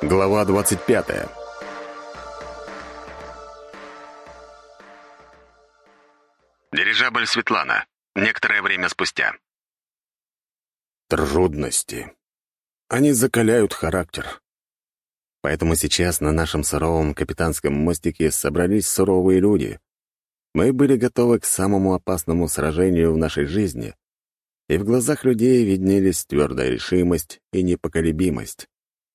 Глава 25. Дирижабль «Светлана». Некоторое время спустя. Трудности. Они закаляют характер. Поэтому сейчас на нашем суровом капитанском мостике собрались суровые люди. Мы были готовы к самому опасному сражению в нашей жизни, и в глазах людей виднелись твердая решимость и непоколебимость.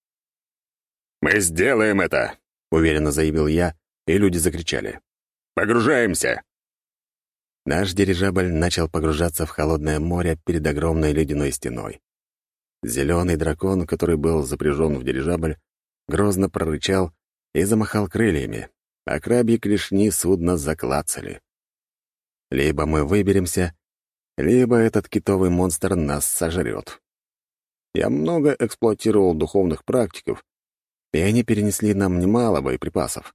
«Мы сделаем это!» — уверенно заявил я, и люди закричали. «Погружаемся!» Наш дирижабль начал погружаться в холодное море перед огромной ледяной стеной. Зеленый дракон, который был запряжен в дирижабль, грозно прорычал и замахал крыльями, а крабьи клешни судна заклацали. Либо мы выберемся, либо этот китовый монстр нас сожрет. Я много эксплуатировал духовных практиков, и они перенесли нам немало боеприпасов.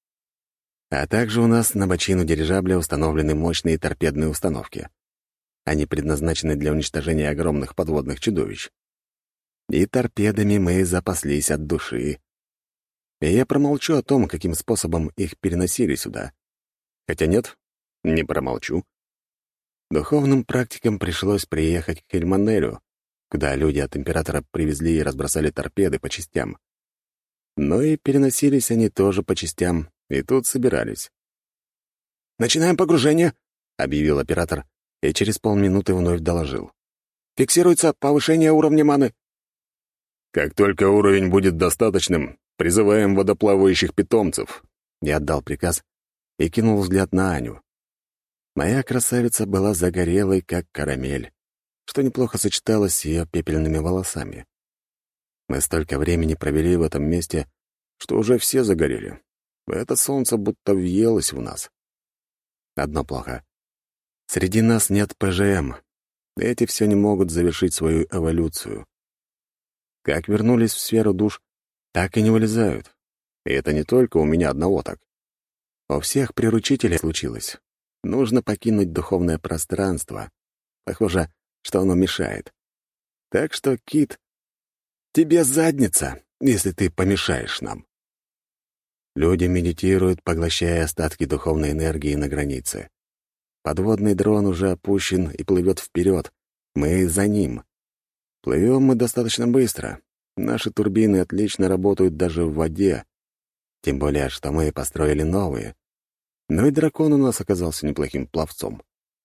А также у нас на бочину дирижабля установлены мощные торпедные установки. Они предназначены для уничтожения огромных подводных чудовищ. И торпедами мы запаслись от души. И я промолчу о том, каким способом их переносили сюда. Хотя нет, не промолчу. Духовным практикам пришлось приехать к Хельманелю, куда люди от императора привезли и разбросали торпеды по частям. Но и переносились они тоже по частям, и тут собирались. «Начинаем погружение», — объявил оператор, и через полминуты вновь доложил. «Фиксируется повышение уровня маны». «Как только уровень будет достаточным, призываем водоплавающих питомцев», — я отдал приказ и кинул взгляд на Аню. Моя красавица была загорелой, как карамель, что неплохо сочеталось с ее пепельными волосами. Мы столько времени провели в этом месте, что уже все загорели. Это солнце будто въелось в нас. Одно плохо. Среди нас нет ПЖМ. Эти все не могут завершить свою эволюцию. Как вернулись в сферу душ, так и не вылезают. И это не только у меня одного так. У всех приручителей случилось. Нужно покинуть духовное пространство. Похоже, что оно мешает. Так что, Кит, тебе задница, если ты помешаешь нам. Люди медитируют, поглощая остатки духовной энергии на границе. Подводный дрон уже опущен и плывет вперед. Мы за ним. Плывем мы достаточно быстро. Наши турбины отлично работают даже в воде. Тем более, что мы построили новые. Но и дракон у нас оказался неплохим пловцом.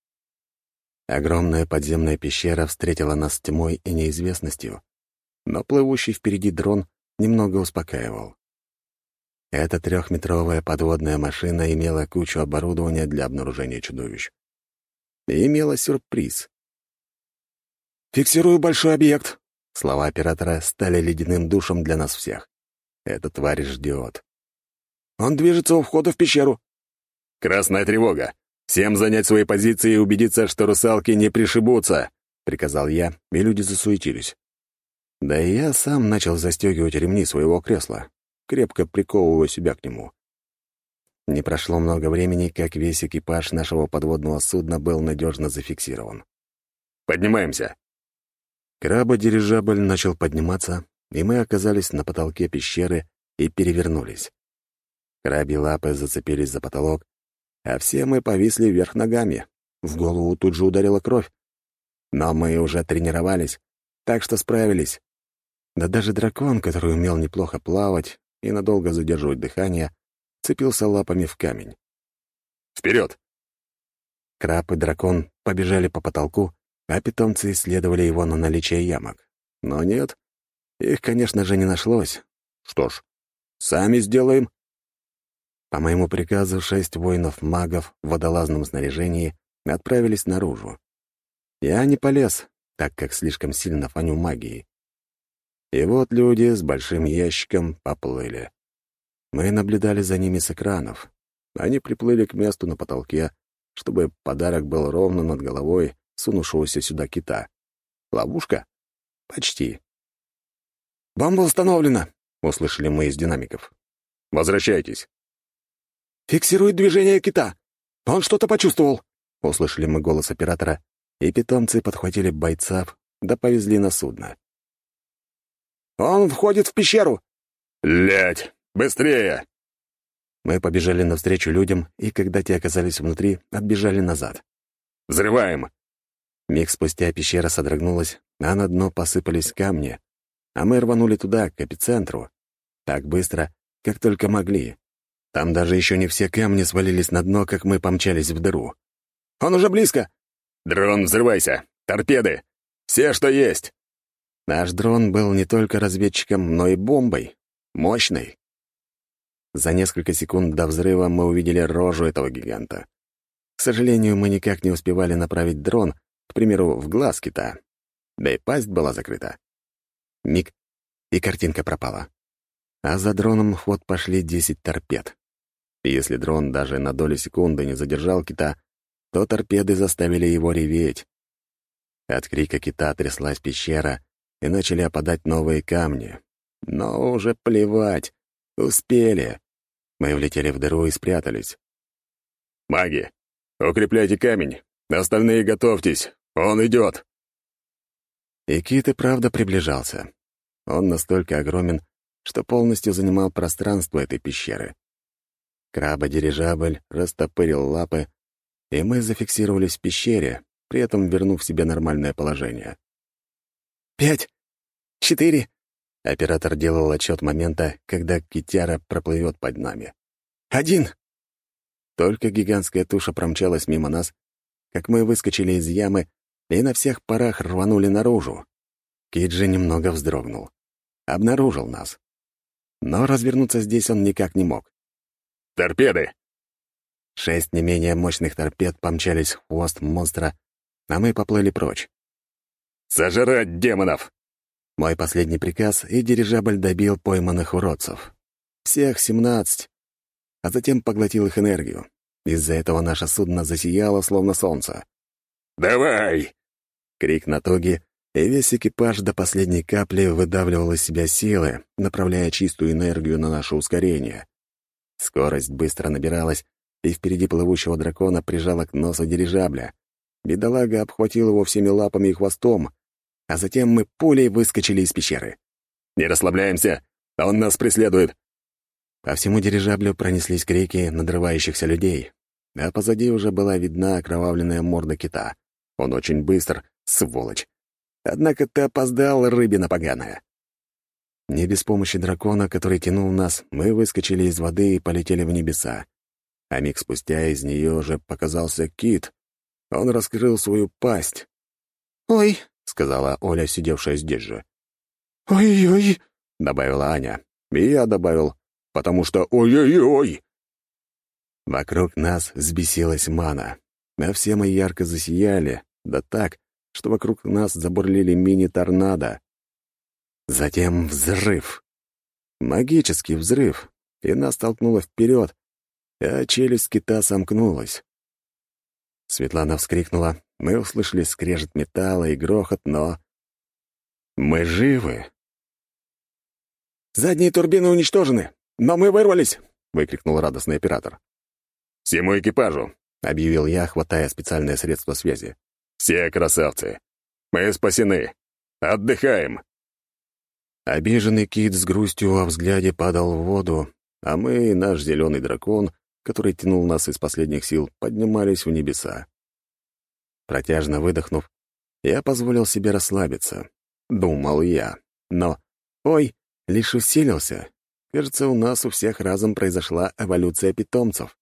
Огромная подземная пещера встретила нас тьмой и неизвестностью, но плывущий впереди дрон немного успокаивал. Эта 3-метровая подводная машина имела кучу оборудования для обнаружения чудовищ. И имела сюрприз. «Фиксирую большой объект». Слова оператора стали ледяным душем для нас всех. Эта тварь ждет. «Он движется у входа в пещеру». «Красная тревога! Всем занять свои позиции и убедиться, что русалки не пришибутся!» — приказал я, и люди засуетились. Да и я сам начал застегивать ремни своего кресла, крепко приковывая себя к нему. Не прошло много времени, как весь экипаж нашего подводного судна был надежно зафиксирован. «Поднимаемся!» Крабодирижабль начал подниматься, и мы оказались на потолке пещеры и перевернулись. Крабьи лапы зацепились за потолок, а все мы повисли вверх ногами. В голову тут же ударила кровь. Но мы уже тренировались, так что справились. Да даже дракон, который умел неплохо плавать и надолго задерживать дыхание, цепился лапами в камень. «Вперед!» Краб и дракон побежали по потолку, а питомцы исследовали его на наличие ямок. Но нет, их, конечно же, не нашлось. Что ж, сами сделаем. По моему приказу 6 воинов-магов в водолазном снаряжении отправились наружу. Я не полез, так как слишком сильно фаню магией. И вот люди с большим ящиком поплыли. Мы наблюдали за ними с экранов. Они приплыли к месту на потолке, чтобы подарок был ровно над головой сунувшегося сюда кита. Ловушка? Почти. «Бомба установлена!» — услышали мы из динамиков. «Возвращайтесь!» «Фиксирует движение кита! Он что-то почувствовал!» — услышали мы голос оператора, и питомцы подхватили бойцов, да повезли на судно. «Он входит в пещеру!» «Лядь! Быстрее!» Мы побежали навстречу людям, и когда те оказались внутри, отбежали назад. «Взрываем!» Миг спустя пещера содрогнулась, а на дно посыпались камни, а мы рванули туда, к эпицентру. Так быстро, как только могли. Там даже еще не все камни свалились на дно, как мы помчались в дыру. «Он уже близко!» «Дрон, взрывайся! Торпеды! Все, что есть!» Наш дрон был не только разведчиком, но и бомбой. Мощной. За несколько секунд до взрыва мы увидели рожу этого гиганта. К сожалению, мы никак не успевали направить дрон, к примеру, в глаз кита. Да и пасть была закрыта. Миг, и картинка пропала. А за дроном в ход пошли 10 торпед. И если дрон даже на долю секунды не задержал кита, то торпеды заставили его реветь. От крика кита тряслась пещера, и начали опадать новые камни. Но уже плевать. Успели. Мы влетели в дыру и спрятались. «Маги, укрепляйте камень. Остальные готовьтесь. Он идет!» И кит и правда приближался. Он настолько огромен, что полностью занимал пространство этой пещеры. Краба-дирижабль растопырил лапы, и мы зафиксировались в пещере, при этом вернув себе нормальное положение. 5, 4. Оператор делал отсчет момента, когда китяра проплывет под нами. 1. Только гигантская туша промчалась мимо нас, как мы выскочили из ямы и на всех парах рванули наружу. Кит же немного вздрогнул. Обнаружил нас. Но развернуться здесь он никак не мог. «Торпеды!» 6 не менее мощных торпед помчались в хвост монстра, а мы поплыли прочь. «Сожрать демонов!» Мой последний приказ, и дирижабль добил пойманных уродцев. Всех 17, а затем поглотил их энергию. Из-за этого наше судно засияло, словно солнце. «Давай!» Крик натуги, и весь экипаж до последней капли выдавливал из себя силы, направляя чистую энергию на наше ускорение. Скорость быстро набиралась, и впереди плывущего дракона прижала к носу дирижабля. Бедолага обхватил его всеми лапами и хвостом, а затем мы пулей выскочили из пещеры. «Не расслабляемся! Он нас преследует!» По всему дирижаблю пронеслись крики надрывающихся людей, а позади уже была видна окровавленная морда кита. Он очень быстр, сволочь. Однако ты опоздал, рыбина поганая. Не без помощи дракона, который тянул нас, мы выскочили из воды и полетели в небеса. А миг спустя из нее уже показался кит. Он раскрыл свою пасть. «Ой!» — сказала Оля, сидевшая здесь же. «Ой-ой-ой!» — добавила Аня. И я добавил, потому что «ой-ой-ой!» Вокруг нас взбесилась мана, а все мы ярко засияли, да так, что вокруг нас забурлили мини-торнадо. Затем взрыв. Магический взрыв, и нас толкнуло вперед, а челюсть кита сомкнулась. Светлана вскрикнула, мы услышали скрежет металла и грохот, но... Мы живы. «Задние турбины уничтожены, но мы вырвались!» — выкрикнул радостный оператор. «Всему экипажу!» — объявил я, хватая специальное средство связи. «Все красавцы! Мы спасены! Отдыхаем!» Обиженный кит с грустью во взгляде падал в воду, а мы и наш зеленый дракон, который тянул нас из последних сил, поднимались в небеса. Протяжно выдохнув, я позволил себе расслабиться. Думал я. Но, ой, лишь усилился. Кажется, у нас у всех разом произошла эволюция питомцев.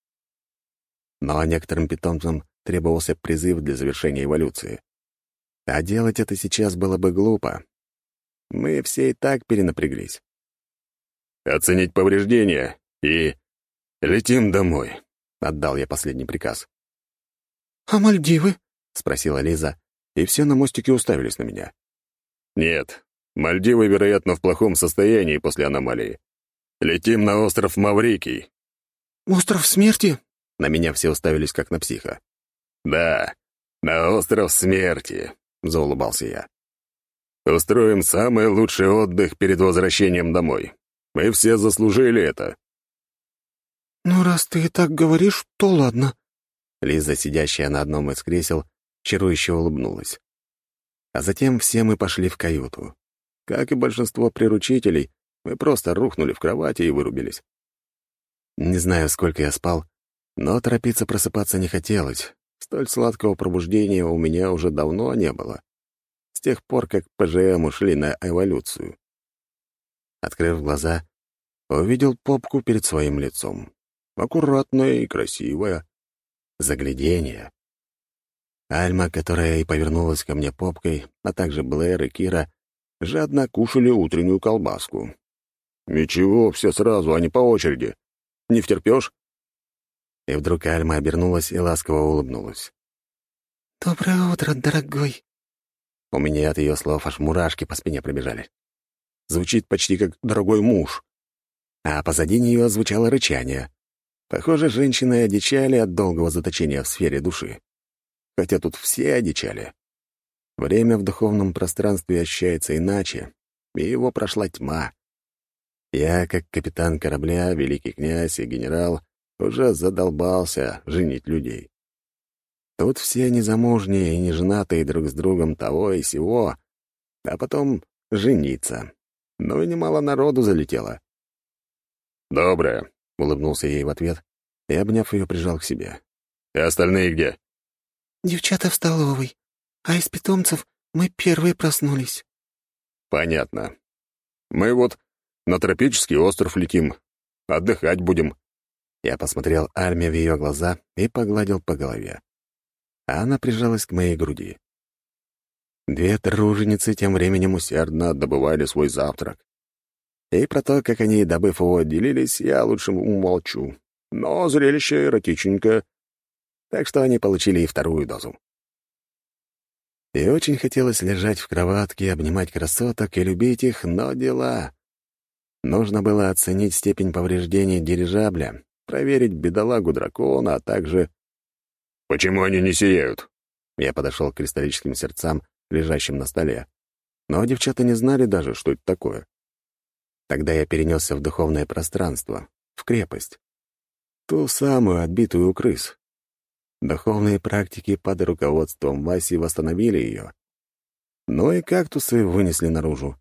Но некоторым питомцам требовался призыв для завершения эволюции. А делать это сейчас было бы глупо. Мы все и так перенапряглись. «Оценить повреждения и летим домой», — отдал я последний приказ. «А Мальдивы?» — спросила Лиза, и все на мостике уставились на меня. «Нет, Мальдивы, вероятно, в плохом состоянии после аномалии. Летим на остров Маврикий». «Остров смерти?» На меня все уставились, как на психа. «Да, на остров смерти», — заулыбался я. «Устроим самый лучший отдых перед возвращением домой. Мы все заслужили это». «Ну, раз ты так говоришь, то ладно». Лиза, сидящая на одном из кресел, чарующе улыбнулась. А затем все мы пошли в каюту. Как и большинство приручителей, Мы просто рухнули в кровати и вырубились. Не знаю, сколько я спал, но торопиться просыпаться не хотелось. Столь сладкого пробуждения у меня уже давно не было. С тех пор, как ПЖМ ушли на эволюцию. Открыв глаза, увидел попку перед своим лицом. Аккуратная и красивая. Загляденье. Альма, которая и повернулась ко мне попкой, а также Блэр и Кира, жадно кушали утреннюю колбаску. «Ничего, все сразу, а не по очереди. Не втерпёшь?» И вдруг Альма обернулась и ласково улыбнулась. «Доброе утро, дорогой!» У меня от ее слов аж мурашки по спине пробежали. Звучит почти как «дорогой муж». А позади нее звучало рычание. Похоже, женщины одичали от долгого заточения в сфере души. Хотя тут все одичали. Время в духовном пространстве ощущается иначе, и его прошла тьма. Я, как капитан корабля, великий князь и генерал, уже задолбался женить людей. Тут все незамужние и неженатые друг с другом того и сего, а потом жениться. Ну и немало народу залетело. «Доброе», — улыбнулся ей в ответ и, обняв ее, прижал к себе. «И остальные где?» «Девчата в столовой, а из питомцев мы первые проснулись». «Понятно. Мы вот на тропический остров летим. Отдыхать будем». Я посмотрел Альме в ее глаза и погладил по голове. А она прижалась к моей груди. Две труженицы тем временем усердно добывали свой завтрак. И про то, как они, добыв его, делились, я лучше умолчу. Но зрелище эротичненькое. Так что они получили и вторую дозу. И очень хотелось лежать в кроватке, обнимать красоток и любить их, но дела. Нужно было оценить степень повреждений дирижабля, проверить бедолагу дракона, а также... «Почему они не сияют?» Я подошел к кристаллическим сердцам, лежащим на столе. Но девчата не знали даже, что это такое. Тогда я перенесся в духовное пространство, в крепость. Ту самую, отбитую у крыс. Духовные практики под руководством Васи восстановили ее. Ну и кактусы вынесли наружу.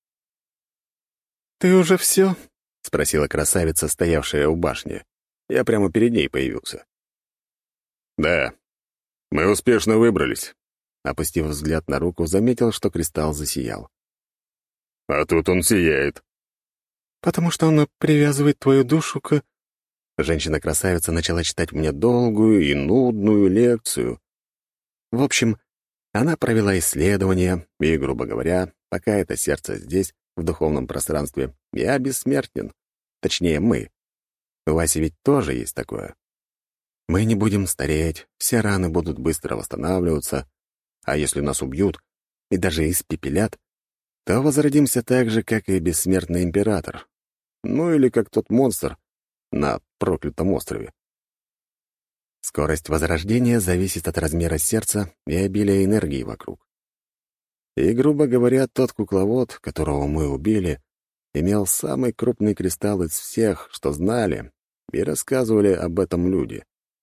«Ты уже все?» — спросила красавица, стоявшая у башни. Я прямо перед ней появился. «Да, мы успешно выбрались». Опустив взгляд на руку, заметил, что кристалл засиял. «А тут он сияет». «Потому что она привязывает твою душу к...» Женщина-красавица начала читать мне долгую и нудную лекцию. В общем, она провела исследование, и, грубо говоря, пока это сердце здесь, в духовном пространстве, я бессмертен. Точнее, мы. У Васи ведь тоже есть такое. Мы не будем стареть, все раны будут быстро восстанавливаться, а если нас убьют и даже испепелят, то возродимся так же, как и бессмертный император. Ну или как тот монстр на проклятом острове. Скорость возрождения зависит от размера сердца и обилия энергии вокруг. И, грубо говоря, тот кукловод, которого мы убили, имел самый крупный кристалл из всех, что знали, и рассказывали об этом люди.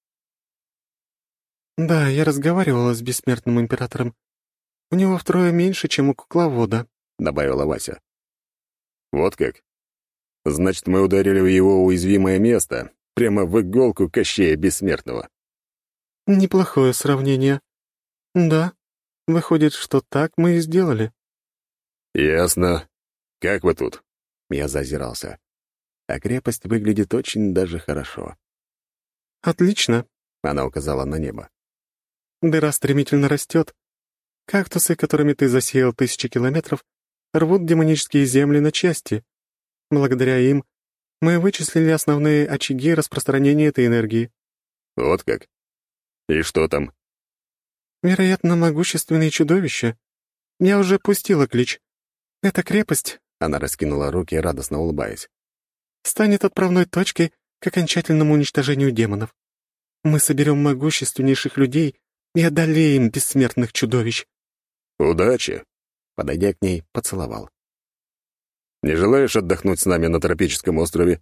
«Да, я разговаривала с бессмертным императором. У него втрое меньше, чем у кукловода», — добавила Вася. «Вот как? Значит, мы ударили в его уязвимое место, прямо в иголку Кощея Бессмертного». «Неплохое сравнение. Да, выходит, что так мы и сделали». «Ясно. Как вы тут?» Я зазирался. А крепость выглядит очень даже хорошо. «Отлично», — она указала на небо. «Дыра стремительно растет. Кактусы, которыми ты засеял тысячи километров, рвут демонические земли на части. Благодаря им мы вычислили основные очаги распространения этой энергии». «Вот как? И что там?» «Вероятно, могущественные чудовища. Я уже пустила клич. Эта крепость», — она раскинула руки, радостно улыбаясь, «станет отправной точкой к окончательному уничтожению демонов. Мы соберем могущественнейших людей и одолеем бессмертных чудовищ». «Удачи!» Подойдя к ней, поцеловал. «Не желаешь отдохнуть с нами на тропическом острове?»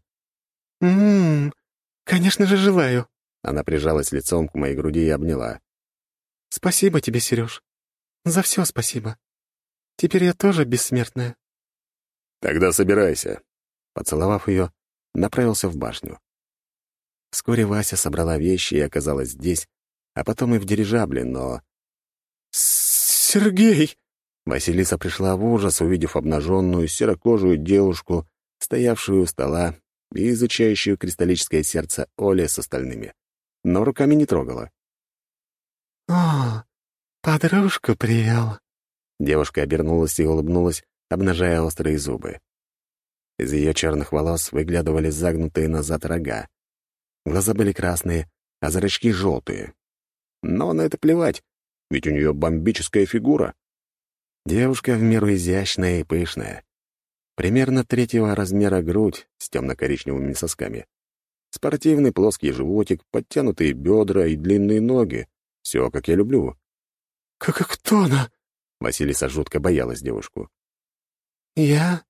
Конечно же, желаю». Она прижалась лицом к моей груди и обняла. «Спасибо тебе, Сереж. За все спасибо. Теперь я тоже бессмертная». «Тогда собирайся. Поцеловав ее, направился в башню. Вскоре Вася собрала вещи и оказалась здесь, а потом и в дирижабле, но... «Сергей!» Василиса пришла в ужас, увидев обнаженную серокожую девушку, стоявшую у стола и изучающую кристаллическое сердце Оли с остальными, но руками не трогала. «О, подружку привел». Девушка обернулась и улыбнулась, обнажая острые зубы. Из ее черных волос выглядывали загнутые назад рога. Глаза были красные, а зрачки — желтые. Но на это плевать, ведь у нее бомбическая фигура. Девушка в меру изящная и пышная. Примерно 3-го размера грудь с темно-коричневыми сосками. Спортивный плоский животик, подтянутые бедра и длинные ноги. Все, как я люблю. Кто она?» Василиса жутко боялась девушку. «Я?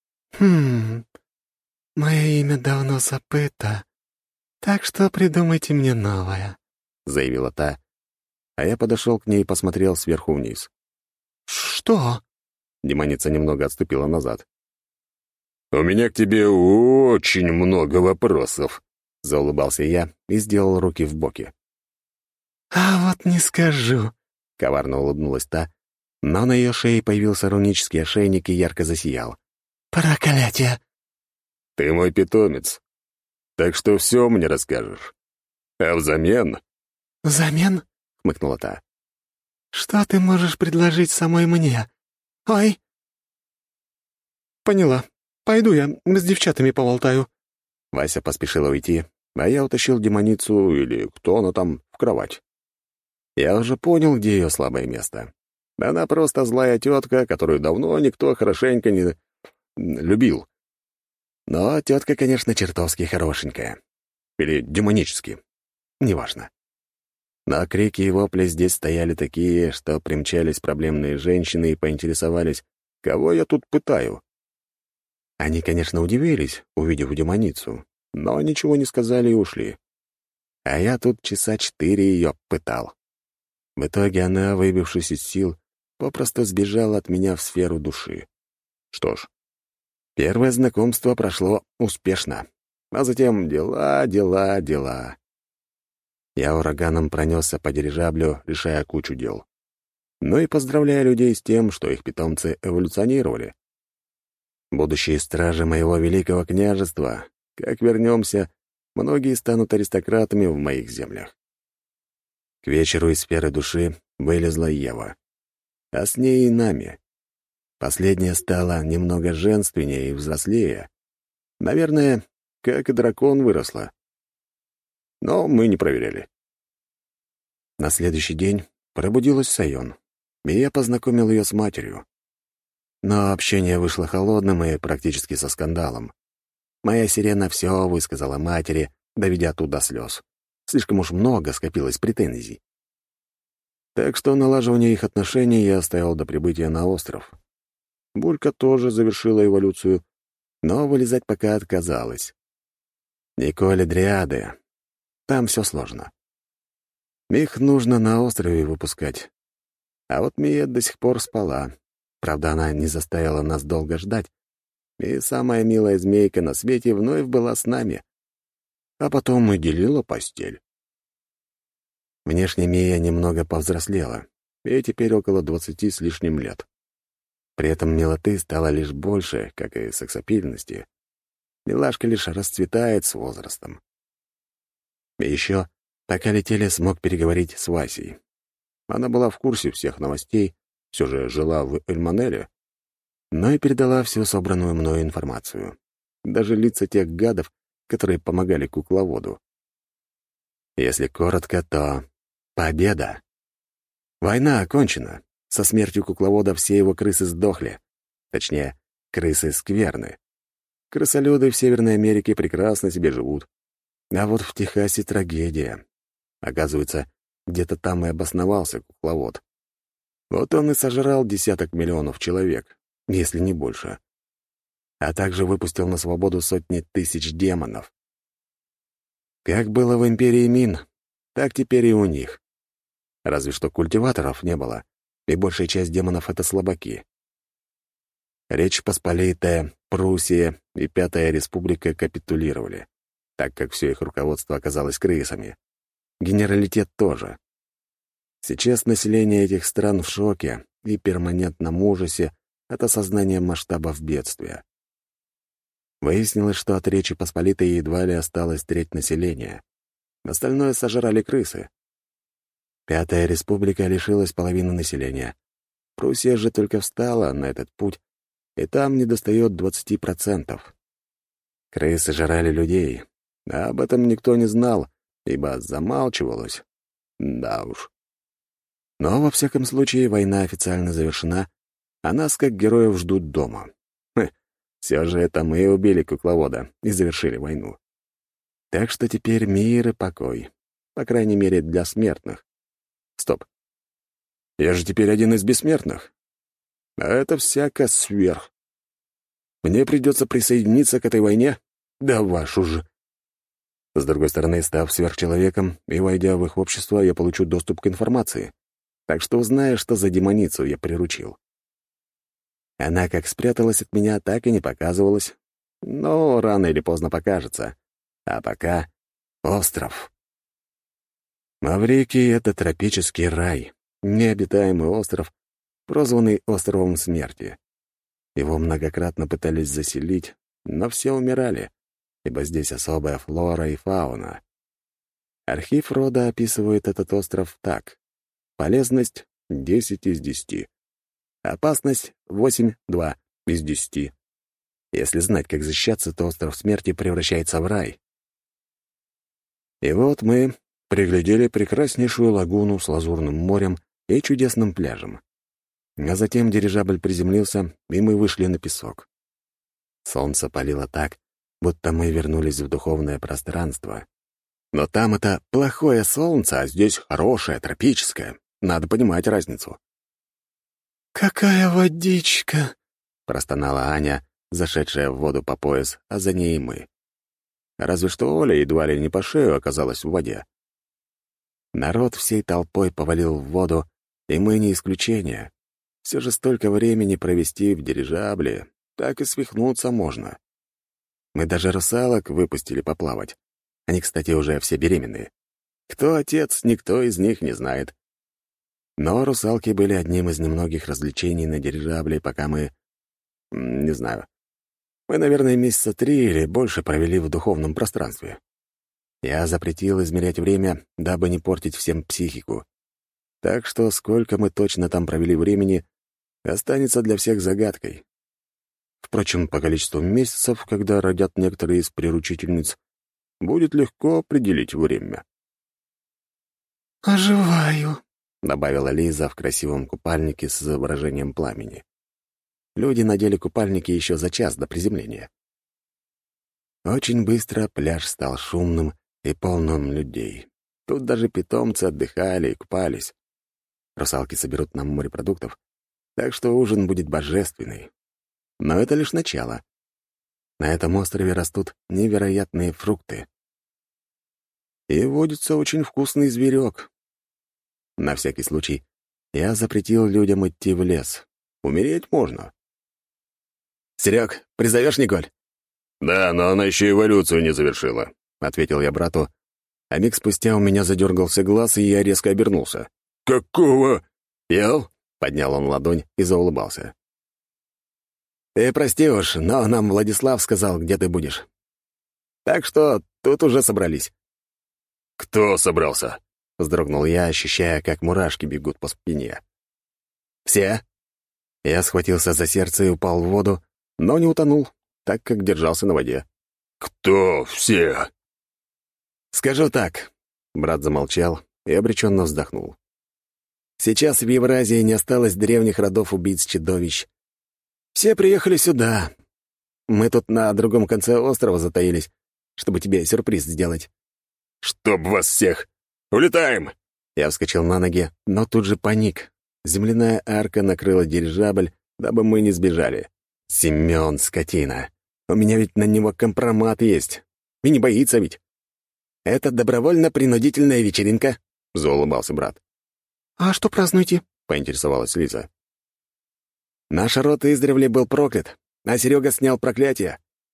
Мое имя давно забыто, так что придумайте мне новое», — заявила та, а я подошел к ней и посмотрел сверху вниз. «Что?» — демоница немного отступила назад. «У меня к тебе очень много вопросов», — заулыбался я и сделал руки в боки. «А вот не скажу», — коварно улыбнулась та, но на ее шее появился рунический ошейник и ярко засиял. «Проклятие!» «Ты мой питомец, так что все мне расскажешь. А взамен...» «Взамен?» — хмыкнула та. «Что ты можешь предложить самой мне? Ой!» «Поняла. Пойду я с девчатами поболтаю». Вася поспешила уйти, а я утащил демоницу, или кто она там, в кровать. Я уже понял, где ее слабое место. Она просто злая тетка, которую давно никто хорошенько не любил. Но тетка, конечно, чертовски хорошенькая. Или демонически. Неважно. Но крики и вопли здесь стояли такие, что примчались проблемные женщины и поинтересовались, кого я тут пытаю. Они, конечно, удивились, увидев демоницу, но ничего не сказали и ушли. А я тут часа 4 ее пытал. В итоге она, выбившись из сил, попросту сбежала от меня в сферу души. Что ж, первое знакомство прошло успешно, а затем дела. Я ураганом пронесся по дирижаблю, решая кучу дел. Ну и поздравляю людей с тем, что их питомцы эволюционировали. Будущие стражи моего великого княжества, как вернемся, многие станут аристократами в моих землях. К вечеру из сферы души вылезла Ева, а с ней и Нами. Последняя стала немного женственнее и взрослее. Наверное, как и дракон выросла. Но мы не проверяли. На следующий день пробудилась Сайон, и я познакомил ее с матерью. Но общение вышло холодным и практически со скандалом. Моя сирена все высказала матери, доведя ту до слез. Слишком уж много скопилось претензий. Так что налаживание их отношений я оставил до прибытия на остров. Булька тоже завершила эволюцию, но вылезать пока отказалась. Николь и Дриады. Там все сложно. Их нужно на острове выпускать. А вот Мия до сих пор спала. Правда, она не заставила нас долго ждать, и самая милая змейка на свете вновь была с нами. А потом и делила постель. Внешне Мия немного повзрослела, и теперь около 20 с лишним лет. При этом милоты стало лишь больше, как и сексапильности. Милашка лишь расцветает с возрастом. И еще, пока летели, смог переговорить с Васей. Она была в курсе всех новостей, все же жила в Эльманеле, но и передала всю собранную мною информацию. Даже лица тех гадов, которые помогали кукловоду. Если коротко, то победа. Война окончена. Со смертью кукловода все его крысы сдохли. Точнее, крысы скверны. Крысолюды в Северной Америке прекрасно себе живут. А вот в Техасе трагедия. Оказывается, где-то там и обосновался кукловод. Вот он и сожрал десяток миллионов человек, если не больше. А также выпустил на свободу сотни тысяч демонов. Как было в Империи Мин, так теперь и у них. Разве что культиваторов не было, и большая часть демонов — это слабаки. Речь Посполитая, Пруссия и Пятая Республика капитулировали, так как все их руководство оказалось крысами. Генералитет тоже. Сейчас население этих стран в шоке и перманентном ужасе от осознания масштабов бедствия. Выяснилось, что от Речи Посполитой едва ли осталось треть населения. Остальное сожрали крысы. Пятая Республика лишилась половины населения. Пруссия же только встала на этот путь, и там недостает 20%. Крысы жрали людей, а об этом никто не знал, ибо замалчивалось. Да уж. Но, во всяком случае, война официально завершена, а нас, как героев, ждут дома. Все же это мы убили кукловода и завершили войну. Так что теперь мир и покой. По крайней мере, для смертных. Стоп. Я же теперь один из бессмертных. А это всяко сверх. Мне придется присоединиться к этой войне? Да вашу же. С другой стороны, став сверхчеловеком и войдя в их общество, я получу доступ к информации. Так что узнаю, что за демоницу я приручил. Она как спряталась от меня, так и не показывалась. Но рано или поздно покажется. А пока — остров. Маврикий — это тропический рай, необитаемый остров, прозванный островом смерти. Его многократно пытались заселить, но все умирали, ибо здесь особая флора и фауна. Архив рода описывает этот остров так. Полезность — 10 из 10. Опасность — 8,2 из 10. Если знать, как защищаться, то остров смерти превращается в рай. И вот мы приглядели прекраснейшую лагуну с лазурным морем и чудесным пляжем. А затем дирижабль приземлился, и мы вышли на песок. Солнце палило так, будто мы вернулись в духовное пространство. Но там это плохое солнце, а здесь хорошее, тропическое. Надо понимать разницу. «Какая водичка!» — простонала Аня, зашедшая в воду по пояс, а за ней и мы. Разве что Оля едва ли не по шею оказалась в воде. Народ всей толпой повалил в воду, и мы не исключение. Все же столько времени провести в дирижабле, так и свихнуться можно. Мы даже русалок выпустили поплавать. Они, кстати, уже все беременные. Кто отец, никто из них не знает. Но русалки были одним из немногих развлечений на дирижабле, пока мы... Не знаю. Мы, наверное, месяца 3 или больше провели в духовном пространстве. Я запретил измерять время, дабы не портить всем психику. Так что сколько мы точно там провели времени, останется для всех загадкой. Впрочем, по количеству месяцев, когда родят некоторые из приручительниц, будет легко определить время. «Оживаю», — добавила Лиза в красивом купальнике с изображением пламени. Люди надели купальники еще за час до приземления. Очень быстро пляж стал шумным и полным людей. Тут даже питомцы отдыхали и купались. Русалки соберут нам морепродуктов, так что ужин будет божественный. Но это лишь начало. На этом острове растут невероятные фрукты. И водится очень вкусный зверек. На всякий случай я запретил людям идти в лес. Умереть можно. «Серег, призовешь Николь?» «Да, но она еще эволюцию не завершила», — ответил я брату, а миг спустя у меня задергался глаз, и я резко обернулся. «Какого?» «Ел?» — поднял он ладонь и заулыбался. «Ты прости уж, но нам Владислав сказал, где ты будешь. Так что тут уже собрались». «Кто собрался?» — вздрогнул я, ощущая, как мурашки бегут по спине. «Все?» Я схватился за сердце и упал в воду, но не утонул, так как держался на воде. «Кто все?» «Скажу так», — брат замолчал и обреченно вздохнул. «Сейчас в Евразии не осталось древних родов убийц-чудовищ. Все приехали сюда. Мы тут на другом конце острова затаились, чтобы тебе сюрприз сделать». «Чтоб вас всех! Улетаем!» Я вскочил на ноги, но тут же паник. Земляная арка накрыла дирижабль, дабы мы не сбежали. Семён, скотина. У меня ведь на него компромат есть. И не боится ведь. «Это добровольно-принудительная вечеринка», — заулыбался брат. «А что празднуете?» — поинтересовалась Лиза. «Наш род издревле был проклят, а Серега снял проклятие.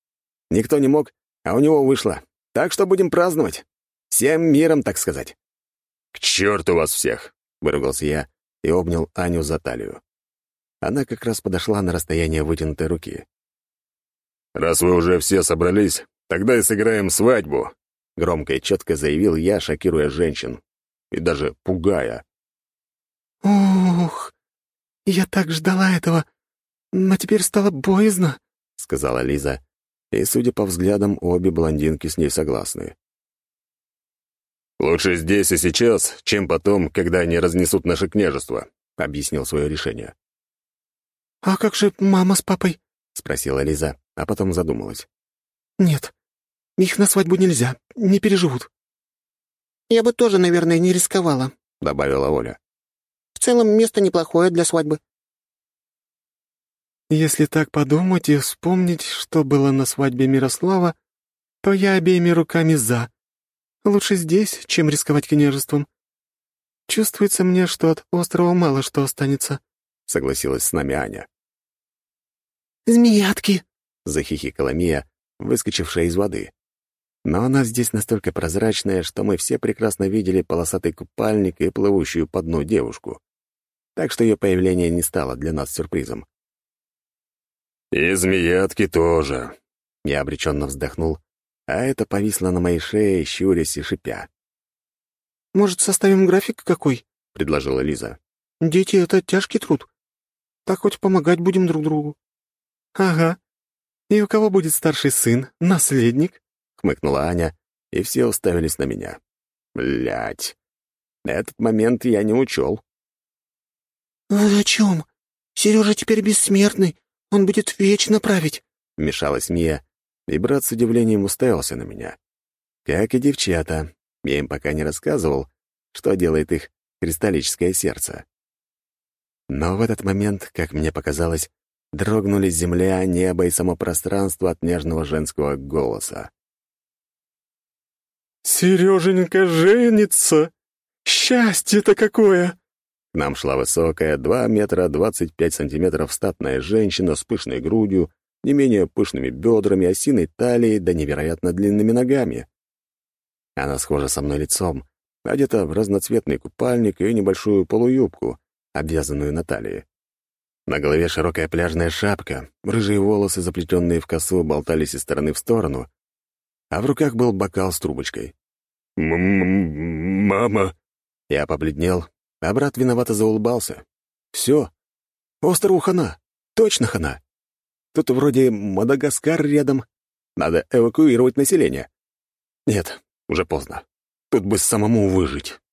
Никто не мог, а у него вышло. Так что будем праздновать. Всем миром, так сказать». «К черту вас всех!» — выругался я и обнял Аню за талию. Она как раз подошла на расстояние вытянутой руки. «Раз вы уже все собрались, тогда и сыграем свадьбу», — громко и четко заявил я, шокируя женщин. И даже пугая. «Ух, я так ждала этого, но теперь стало боязно», — сказала Лиза, и, судя по взглядам, обе блондинки с ней согласны. «Лучше здесь и сейчас, чем потом, когда они разнесут наше княжество», — объяснил свое решение. «А как же мама с папой?» — спросила Лиза, а потом задумалась. «Нет, их на свадьбу нельзя, не переживут». «Я бы тоже, наверное, не рисковала», — добавила Оля. «В целом, место неплохое для свадьбы». «Если так подумать и вспомнить, что было на свадьбе Мирослава, то я обеими руками «за». Лучше здесь, чем рисковать княжеством. Чувствуется мне, что от острова мало что останется», — согласилась с нами Аня. «Змеятки!» — захихикала Мия, выскочившая из воды. Но она здесь настолько прозрачная, что мы все прекрасно видели полосатый купальник и плывущую по дну девушку. Так что ее появление не стало для нас сюрпризом. «И змеятки тоже», — я обреченно вздохнул, а это повисло на моей шее, щурясь и шипя. «Может, составим график какой?» — предложила Лиза. «Дети — это тяжкий труд. Так хоть помогать будем друг другу». «Ага. И у кого будет старший сын, наследник?» — хмыкнула Аня, и все уставились на меня. Блядь. Этот момент я не учел. «Вы о чем? Сережа теперь бессмертный. Он будет вечно править», — вмешалась Мия, и брат с удивлением уставился на меня. Как и девчата, я им пока не рассказывал, что делает их кристаллическое сердце. Но в этот момент, как мне показалось, дрогнули земля, небо и само пространство от нежного женского голоса. «Сереженька женится! Счастье-то какое!» К нам шла высокая, 2 метра 25 сантиметров статная женщина с пышной грудью, не менее пышными бедрами, осиной талией да невероятно длинными ногами. Она схожа со мной лицом, одета в разноцветный купальник и небольшую полуюбку, обвязанную на талии. На голове широкая пляжная шапка, рыжие волосы, заплетенные в косу, болтались из стороны в сторону, а в руках был бокал с трубочкой. «Мама!» Я побледнел, а брат виновато заулыбался. «Все. Острову хана. Точно хана. Тут вроде Мадагаскар рядом. Надо эвакуировать население. Нет, уже поздно. Тут бы самому выжить».